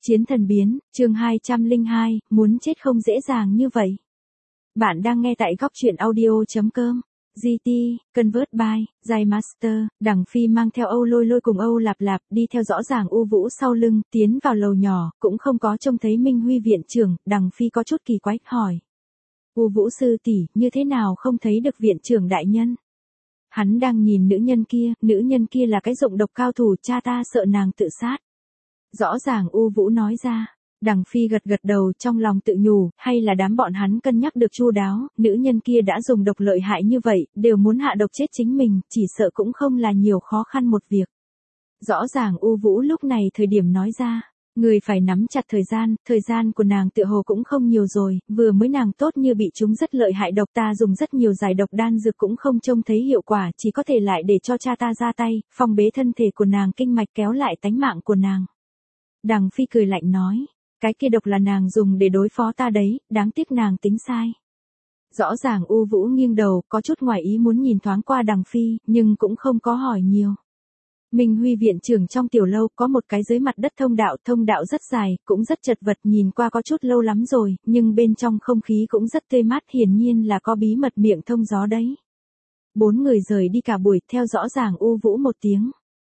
Chiến thần biến, chương 202, muốn chết không dễ dàng như vậy. Bạn đang nghe tại góc truyện audio.com. GT, Convert by, Giai Master, Đằng Phi mang theo Âu Lôi Lôi cùng Âu Lạp Lạp đi theo rõ ràng U Vũ sau lưng, tiến vào lầu nhỏ, cũng không có trông thấy Minh Huy viện trưởng, Đằng Phi có chút kỳ quái, hỏi. U Vũ sư tỷ, như thế nào không thấy được viện trưởng đại nhân? Hắn đang nhìn nữ nhân kia là cái dụng độc cao thủ, cha ta sợ nàng tự sát. Rõ ràng U Vũ nói ra. Đằng Phi gật gật đầu, trong lòng tự nhủ, hay là đám bọn hắn cân nhắc được chu đáo, nữ nhân kia đã dùng độc lợi hại như vậy, đều muốn hạ độc chết chính mình, chỉ sợ cũng không là nhiều khó khăn một việc. Rõ ràng U Vũ lúc này thời điểm nói ra, người phải nắm chặt thời gian của nàng tựa hồ cũng không nhiều rồi, vừa mới nàng tốt như bị chúng rất lợi hại độc, ta dùng rất nhiều giải độc đan dược cũng không trông thấy hiệu quả, chỉ có thể lại để cho cha ta ra tay, phong bế thân thể của nàng, kinh mạch kéo lại tánh mạng của nàng. Đằng Phi cười lạnh nói, cái kia độc là nàng dùng để đối phó ta đấy, đáng tiếc nàng tính sai. Rõ ràng U Vũ nghiêng đầu, có chút ngoài ý muốn nhìn thoáng qua Đằng Phi, nhưng cũng không có hỏi nhiều. Minh Huy viện trưởng trong tiểu lâu có một cái dưới mặt đất thông đạo rất dài, cũng rất chật vật, nhìn qua có chút lâu lắm rồi, nhưng bên trong không khí cũng rất tươi mát, hiển nhiên là có bí mật miệng thông gió đấy. 4 người rời đi cả buổi, theo rõ ràng U Vũ một tiếng.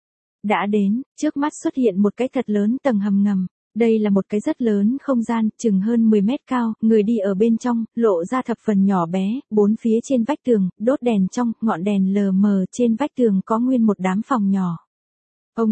Đã đến, trước mắt xuất hiện một cái thật lớn tầng hầm ngầm. Đây là một cái rất lớn không gian, chừng hơn 10 mét cao, người đi ở bên trong, lộ ra thập phần nhỏ bé, bốn phía trên vách tường, đốt đèn trong, ngọn đèn lờ mờ, trên vách tường có nguyên một đám phòng nhỏ. Ông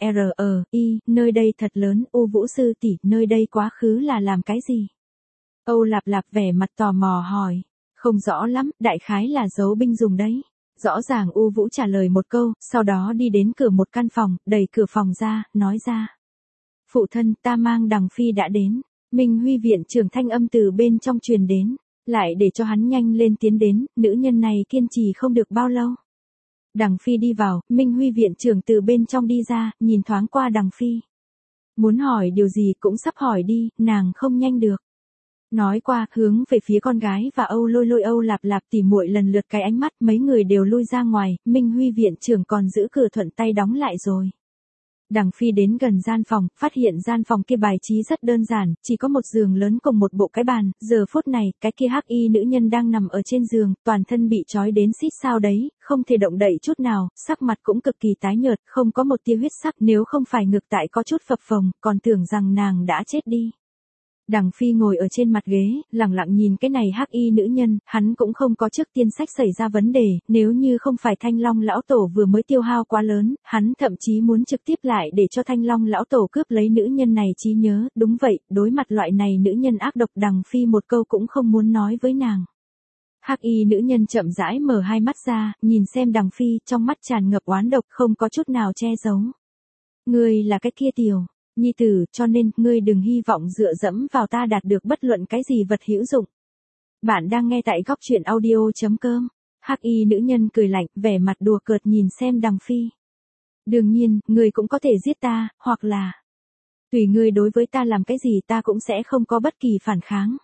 T.R.I, nơi đây thật lớn, U Vũ sư tỷ, nơi đây quá khứ là làm cái gì? Âu Lạp Lạp vẻ mặt tò mò hỏi, không rõ lắm, đại khái là giấu binh dùng đấy. Rõ ràng U Vũ trả lời một câu, sau đó đi đến cửa một căn phòng, đẩy cửa phòng ra, nói ra. Phụ thân, ta mang Đằng Phi đã đến. Minh Huy viện trưởng thanh âm từ bên trong truyền đến, lại để cho hắn nhanh lên tiến đến, nữ nhân này kiên trì không được bao lâu. Đằng Phi đi vào, Minh Huy viện trưởng từ bên trong đi ra, nhìn thoáng qua Đằng Phi. Muốn hỏi điều gì cũng sắp hỏi đi, nàng không nhanh được. Nói qua, hướng về phía con gái và Âu Lôi Lôi Âu Lạp Lạp tỉ muội lần lượt cái ánh mắt, mấy người đều lui ra ngoài, Minh Huy viện trưởng còn giữ cửa thuận tay đóng lại rồi. Đằng Phi đến gần gian phòng, phát hiện gian phòng kia bài trí rất đơn giản, chỉ có một giường lớn cùng một bộ cái bàn, giờ phút này, cái kia hắc y nữ nhân đang nằm ở trên giường, toàn thân bị trói đến xít sao đấy, không thể động đậy chút nào, sắc mặt cũng cực kỳ tái nhợt, không có một tia huyết sắc, nếu không phải ngực tại có chút phập phồng, còn tưởng rằng nàng đã chết đi. Đằng Phi ngồi ở trên mặt ghế, lặng lặng nhìn cái này hắc y nữ nhân, hắn cũng không có trước tiên sách xảy ra vấn đề, nếu như không phải Thanh Long lão tổ vừa mới tiêu hao quá lớn, hắn thậm chí muốn trực tiếp lại để cho Thanh Long lão tổ cướp lấy nữ nhân này trí nhớ, đúng vậy, đối mặt loại này nữ nhân ác độc, Đằng Phi một câu cũng không muốn nói với nàng. Hắc y nữ nhân chậm rãi mở hai mắt ra, nhìn xem Đằng Phi, trong mắt tràn ngập oán độc, không có chút nào che giấu. Ngươi là cái kia tiểu nhi tử, cho nên, ngươi đừng hy vọng dựa dẫm vào ta đạt được bất luận cái gì vật hữu dụng. Bạn đang nghe tại góc truyện audio.com. Hắc y nữ nhân cười lạnh, vẻ mặt đùa cợt nhìn xem Đằng Phi. Đương nhiên, ngươi cũng có thể giết ta, hoặc là tùy ngươi đối với ta làm cái gì, ta cũng sẽ không có bất kỳ phản kháng.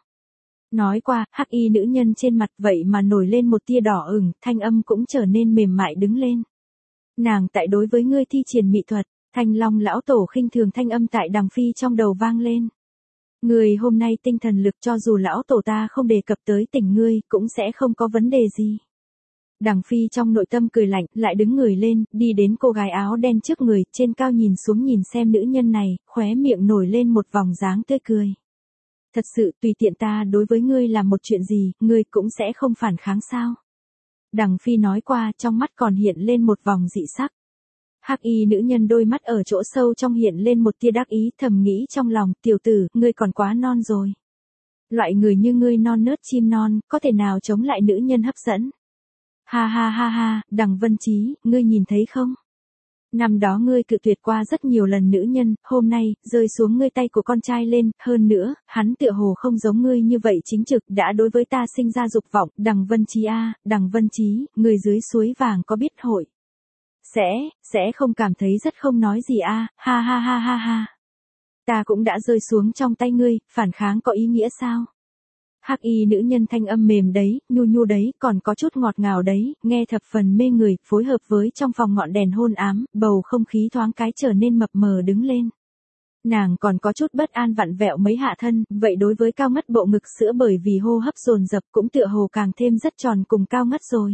Nói qua, hắc y nữ nhân trên mặt vậy mà nổi lên một tia đỏ ửng, thanh âm cũng trở nên mềm mại đứng lên. Nàng tại đối với ngươi thi triển mỹ thuật. Thanh Long lão tổ khinh thường thanh âm tại Đằng Phi trong đầu vang lên. Ngươi hôm nay tinh thần lực, cho dù lão tổ ta không đề cập tới tỉnh ngươi, cũng sẽ không có vấn đề gì. Đằng Phi trong nội tâm cười lạnh, lại đứng người lên, đi đến cô gái áo đen trước người, trên cao nhìn xuống nhìn xem nữ nhân này, khóe miệng nổi lên một vòng dáng tươi cười. Thật sự, tùy tiện ta đối với ngươi làm một chuyện gì, ngươi cũng sẽ không phản kháng sao? Đằng Phi nói qua, trong mắt còn hiện lên một vòng dị sắc. Hắc y nữ nhân đôi mắt ở chỗ sâu trong hiện lên một tia đắc ý, thầm nghĩ trong lòng, tiểu tử, ngươi còn quá non rồi. Loại người như ngươi non nớt chim non, có thể nào chống lại nữ nhân hấp dẫn? Ha ha ha ha, Đằng Vân Chí, ngươi nhìn thấy không? Năm đó ngươi cự tuyệt qua rất nhiều lần nữ nhân, hôm nay, rơi xuống ngươi tay của con trai lên, hơn nữa, hắn tựa hồ không giống ngươi như vậy chính trực, đã đối với ta sinh ra dục vọng, Đằng Vân Chí a, Đằng Vân Chí, người dưới suối vàng có biết hội. Sẽ không cảm thấy rất không nói gì a, ha ha ha ha ha. Ta cũng đã rơi xuống trong tay ngươi, phản kháng có ý nghĩa sao? Hắc y nữ nhân thanh âm mềm đấy, nhu nhu đấy, còn có chút ngọt ngào đấy, nghe thập phần mê người, phối hợp với trong phòng ngọn đèn hôn ám, bầu không khí thoáng cái trở nên mập mờ đứng lên. Nàng còn có chút bất an vặn vẹo mấy hạ thân, vậy đối với cao ngất bộ ngực sữa bởi vì hô hấp dồn dập cũng tựa hồ càng thêm rất tròn cùng cao ngất rồi.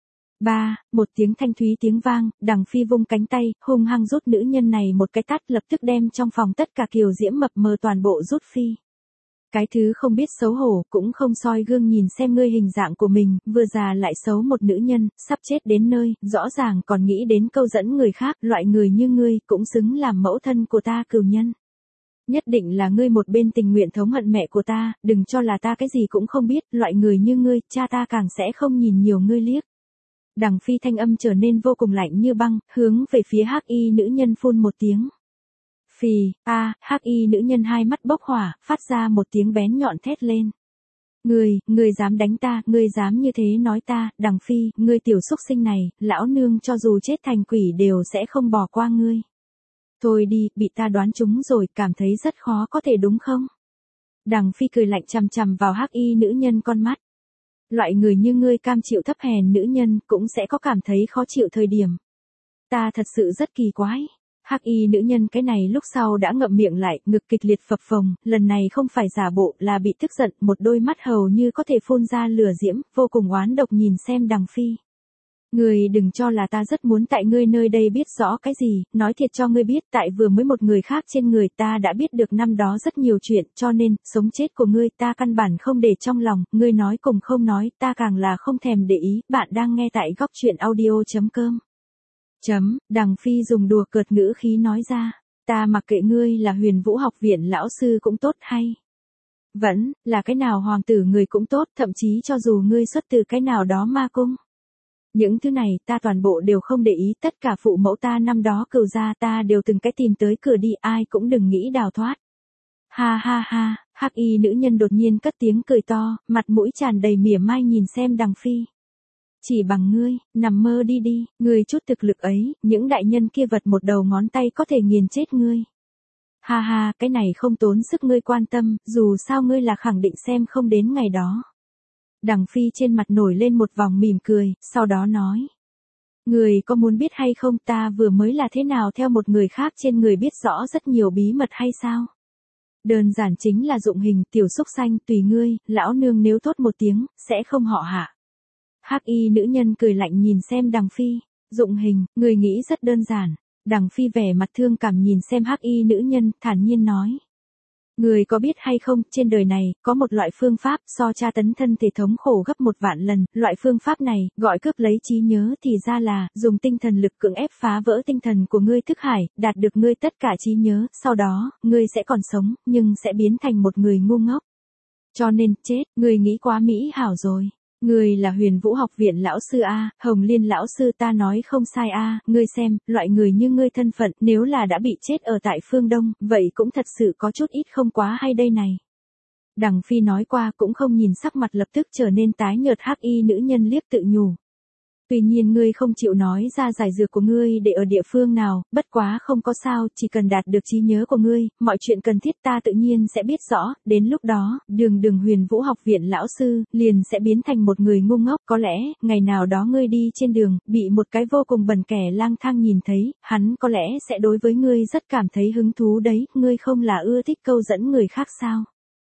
Một tiếng thanh thúy tiếng vang, Đằng Phi vung cánh tay, hung hăng rút nữ nhân này một cái tát lập tức đem trong phòng tất cả kiều diễm mập mờ toàn bộ rút phi. Cái thứ không biết xấu hổ, cũng không soi gương nhìn xem ngươi hình dạng của mình, vừa già lại xấu một nữ nhân, sắp chết đến nơi, rõ ràng còn nghĩ đến câu dẫn người khác, loại người như ngươi, cũng xứng làm mẫu thân của ta cừu nhân. Nhất định là ngươi một bên tình nguyện thống hận mẹ của ta, đừng cho là ta cái gì cũng không biết, loại người như ngươi, cha ta càng sẽ không nhìn nhiều ngươi liếc. Đằng Phi thanh âm trở nên vô cùng lạnh như băng, hướng về phía hắc y nữ nhân phun một tiếng. Phì, hắc y nữ nhân hai mắt bốc hỏa, phát ra một tiếng bén nhọn thét lên. Ngươi dám đánh ta, ngươi dám như thế nói ta, Đằng Phi, ngươi tiểu xúc sinh này, lão nương cho dù chết thành quỷ đều sẽ không bỏ qua ngươi. Thôi đi, bị ta đoán trúng rồi, cảm thấy rất khó có thể đúng không? Đằng Phi cười lạnh chằm chằm vào hắc y nữ nhân con mắt. Loại người như ngươi cam chịu thấp hèn nữ nhân cũng sẽ có cảm thấy khó chịu thời điểm. Ta thật sự rất kỳ quái. Hắc y nữ nhân cái này lúc sau đã ngậm miệng lại, ngực kịch liệt phập phồng, lần này không phải giả bộ là bị tức giận, một đôi mắt hầu như có thể phun ra lửa diễm, vô cùng oán độc nhìn xem Đằng Phi. Ngươi đừng cho là ta rất muốn tại ngươi nơi đây biết rõ cái gì, nói thiệt cho ngươi biết tại vừa mới một người khác trên người ta đã biết được năm đó rất nhiều chuyện, cho nên, sống chết của ngươi ta căn bản không để trong lòng, ngươi nói cùng không nói, ta càng là không thèm để ý, bạn đang nghe tại góc truyện audio.com. Đằng Phi dùng đùa cợt ngữ khí nói ra, ta mặc kệ ngươi là Huyền Vũ học viện lão sư cũng tốt hay. Vẫn, là cái nào hoàng tử người cũng tốt, thậm chí cho dù ngươi xuất từ cái nào đó ma cung. Những thứ này ta toàn bộ đều không để ý, tất cả phụ mẫu ta năm đó cừu gia ta đều từng cái tìm tới cửa đi, ai cũng đừng nghĩ đào thoát. Ha ha ha, hắc y nữ nhân đột nhiên cất tiếng cười to, mặt mũi tràn đầy mỉa mai nhìn xem Đằng Phi. Chỉ bằng ngươi, nằm mơ đi đi, ngươi chút thực lực ấy, những đại nhân kia vật một đầu ngón tay có thể nghiền chết ngươi. Ha ha, cái này không tốn sức ngươi quan tâm, dù sao ngươi là khẳng định xem không đến ngày đó. Đằng Phi trên mặt nổi lên một vòng mỉm cười, sau đó nói. Người có muốn biết hay không, ta vừa mới là thế nào theo một người khác trên người biết rõ rất nhiều bí mật hay sao? Đơn giản chính là dụng hình, tiểu xúc xanh, tùy ngươi, lão nương nếu thốt một tiếng, sẽ không họ hạ. Hắc y nữ nhân cười lạnh nhìn xem Đằng Phi, dụng hình, người nghĩ rất đơn giản. Đằng Phi vẻ mặt thương cảm nhìn xem hắc y nữ nhân, thản nhiên nói. Người có biết hay không, trên đời này, có một loại phương pháp so tra tấn thân thể thống khổ gấp 1 vạn lần, loại phương pháp này, gọi cướp lấy trí nhớ thì ra là, dùng tinh thần lực cưỡng ép phá vỡ tinh thần của ngươi thức hải, đạt được ngươi tất cả trí nhớ, sau đó, ngươi sẽ còn sống, nhưng sẽ biến thành một người ngu ngốc. Cho nên, chết, ngươi nghĩ quá mỹ hảo rồi. Ngươi là Huyền Vũ học viện lão sư A, Hồng Liên lão sư ta nói không sai A, ngươi xem, loại người như ngươi thân phận, nếu là đã bị chết ở tại phương Đông, vậy cũng thật sự có chút ít không quá hay đây này. Đằng Phi nói qua cũng không nhìn sắc mặt lập tức trở nên tái nhợt hắc y nữ nhân liếc tự nhủ. Tuy nhiên ngươi không chịu nói ra giải dược của ngươi để ở địa phương nào, bất quá không có sao, chỉ cần đạt được trí nhớ của ngươi, mọi chuyện cần thiết ta tự nhiên sẽ biết rõ, đến lúc đó, đường Huyền Vũ học viện lão sư, liền sẽ biến thành một người ngu ngốc, có lẽ, ngày nào đó ngươi đi trên đường, bị một cái vô cùng bần kẻ lang thang nhìn thấy, hắn có lẽ sẽ đối với ngươi rất cảm thấy hứng thú đấy, ngươi không là ưa thích câu dẫn người khác sao?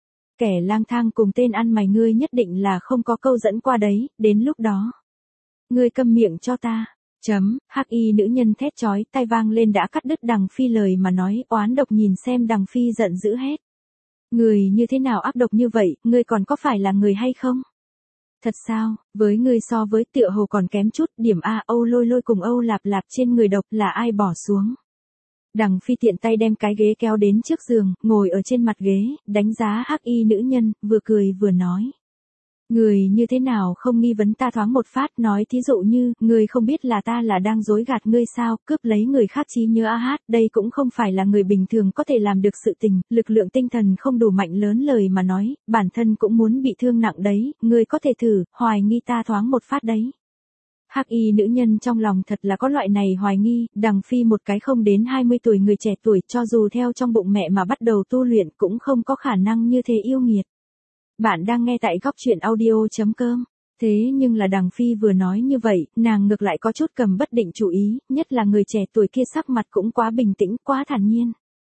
Kẻ lang thang cùng tên ăn mày ngươi nhất định là không có câu dẫn qua đấy, đến lúc đó. Ngươi câm miệng cho ta. Hắc y nữ nhân thét chói tai vang lên đã cắt đứt Đằng Phi lời mà nói, oán độc nhìn xem Đằng Phi giận dữ hét. Người như thế nào ác độc như vậy, ngươi còn có phải là người hay không? Thật sao, với ngươi so với tựa hồ còn kém chút, điểm A Âu Lôi Lôi cùng Âu Lạp Lạp trên người độc là ai bỏ xuống. Đằng Phi tiện tay đem cái ghế kéo đến trước giường, ngồi ở trên mặt ghế, đánh giá hắc y nữ nhân, vừa cười vừa nói. Người như thế nào không nghi vấn ta thoáng một phát, nói thí dụ như, người không biết là ta là đang dối gạt ngươi sao, cướp lấy người khác trí nhớ đây cũng không phải là người bình thường có thể làm được sự tình, lực lượng tinh thần không đủ mạnh lớn lời mà nói, bản thân cũng muốn bị thương nặng đấy, người có thể thử, hoài nghi ta thoáng một phát đấy. Hắc y nữ nhân trong lòng thật là có loại này hoài nghi, Đằng Phi một cái không đến 20 tuổi người trẻ tuổi cho dù theo trong bụng mẹ mà bắt đầu tu luyện cũng không có khả năng như thế yêu nghiệt. Bạn đang nghe tại góc truyện audio.com. Thế nhưng là Đằng Phi vừa nói như vậy, nàng ngược lại có chút cầm bất định chủ ý, nhất là người trẻ tuổi kia sắc mặt cũng quá bình tĩnh, quá thản nhiên.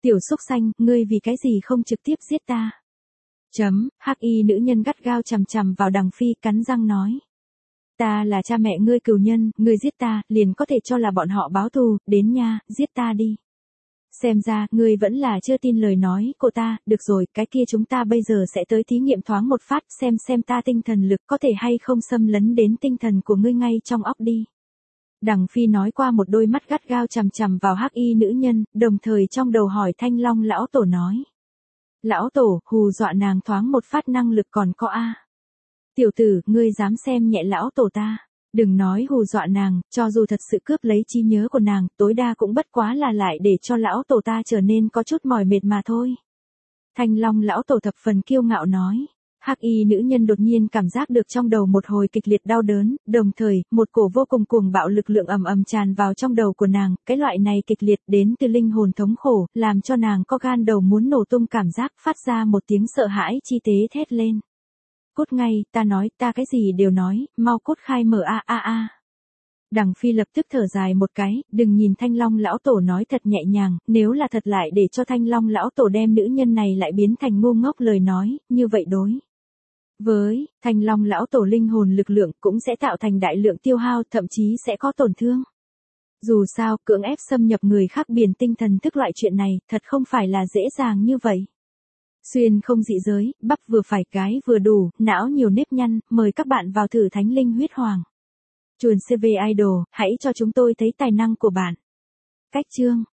Tiểu súc xanh, ngươi vì cái gì không trực tiếp giết ta? Hắc y nữ nhân gắt gao chằm chằm vào Đằng Phi, cắn răng nói. Ta là cha mẹ ngươi cừu nhân, ngươi giết ta, liền có thể cho là bọn họ báo thù, đến nha, giết ta đi. Xem ra, ngươi vẫn là chưa tin lời nói của ta, được rồi, cái kia chúng ta bây giờ sẽ tới thí nghiệm thoáng một phát, xem ta tinh thần lực có thể hay không xâm lấn đến tinh thần của ngươi ngay trong óc đi. Đằng Phi nói qua một đôi mắt gắt gao chằm chằm vào hắc y nữ nhân, đồng thời trong đầu hỏi Thanh Long lão tổ nói. Lão tổ, hù dọa nàng thoáng một phát năng lực còn có a. Tiểu tử, ngươi dám xem nhẹ lão tổ ta. Đừng nói hù dọa nàng, cho dù thật sự cướp lấy trí nhớ của nàng, tối đa cũng bất quá là lại để cho lão tổ ta trở nên có chút mỏi mệt mà thôi. Thanh Long lão tổ thập phần kiêu ngạo nói. Hắc y nữ nhân đột nhiên cảm giác được trong đầu một hồi kịch liệt đau đớn, đồng thời, một cổ vô cùng cuồng bạo lực lượng ầm ầm tràn vào trong đầu của nàng, cái loại này kịch liệt đến từ linh hồn thống khổ, làm cho nàng có gan đầu muốn nổ tung cảm giác, phát ra một tiếng sợ hãi chi tế thét lên. Cút ngay, ta nói, ta cái gì đều nói, mau cút khai mở a. Đằng Phi lập tức thở dài một cái, đừng nhìn Thanh Long lão tổ nói thật nhẹ nhàng, nếu là thật lại để cho Thanh Long lão tổ đem nữ nhân này lại biến thành ngu ngốc lời nói, như vậy đối. Với Thanh Long lão tổ linh hồn lực lượng cũng sẽ tạo thành đại lượng tiêu hao, thậm chí sẽ có tổn thương. Dù sao, cưỡng ép xâm nhập người khác biển tinh thần thức loại chuyện này, thật không phải là dễ dàng như vậy. Xuyên không dị giới, bắp vừa phải cái vừa đủ, não nhiều nếp nhăn, mời các bạn vào thử Thánh Linh Huyết Hoàng. Chuồn CV Idol, hãy cho chúng tôi thấy tài năng của bạn. Cách chương